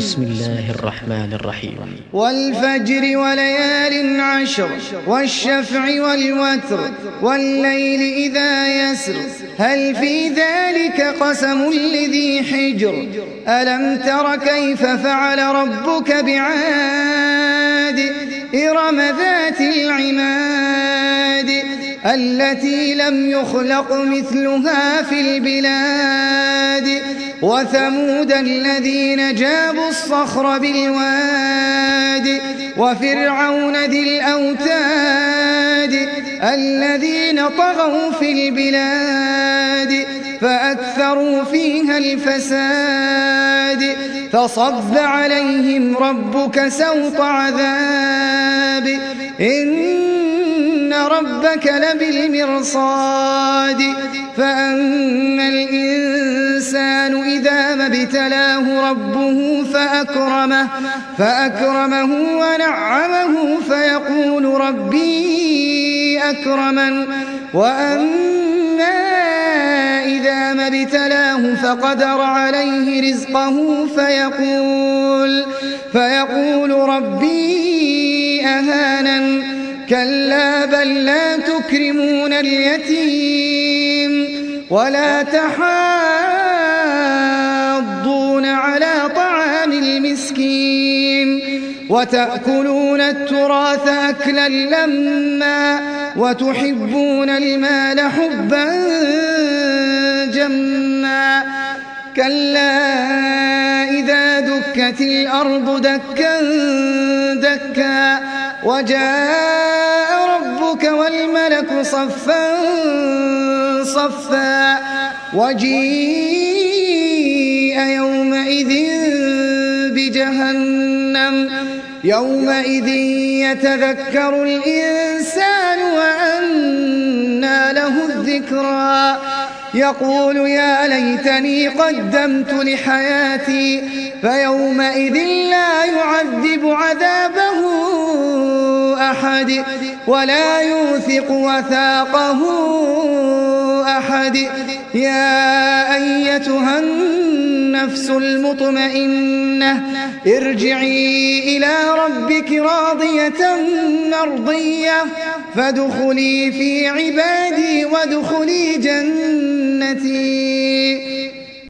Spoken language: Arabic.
بسم الله الرحمن الرحيم. والفجر وليال عشر والشفع والوتر والليل إذا يسر هل في ذلك قسم لذي حجر ألم تر كيف فعل ربك بعاد إرم ذات العماد التي لم يخلق مثلها في البلاد وثمود الذين جابوا الصخر بالواد وفرعون ذي الأوتاد الذين طغوا في البلاد فأكثروا فيها الفساد فصب عليهم ربك سوط عذاب إن ربك لبالمرصاد فأما الإنسان إذا ما ابتلاه ربه فأكرمه ونعمه فيقول ربي أكرمن وأما إذا ما ابتلاه فقدر عليه رزقه فيقول ربي أهانن كلا بل لا تكرمون اليتيم ولا تحاضون على طعام المسكين وتأكلون التراث أكلا لما وتحبون المال حبا جما كلا إذا دكت الأرض دكا دكا وجاء ربك والملك صفا صفا وجيء يومئذ بجهنم يومئذ يتذكر الإنسان وأنى له الذكرى يقول يا ليتني قدمت لحياتي فيومئذ لا يعذب عذابه أحد ولا يوثق وثاقه أحد يا أيتها النفس المطمئنة ارجعي إلى ربك راضية مرضية فادخلي في عبادي وادخلي جنتي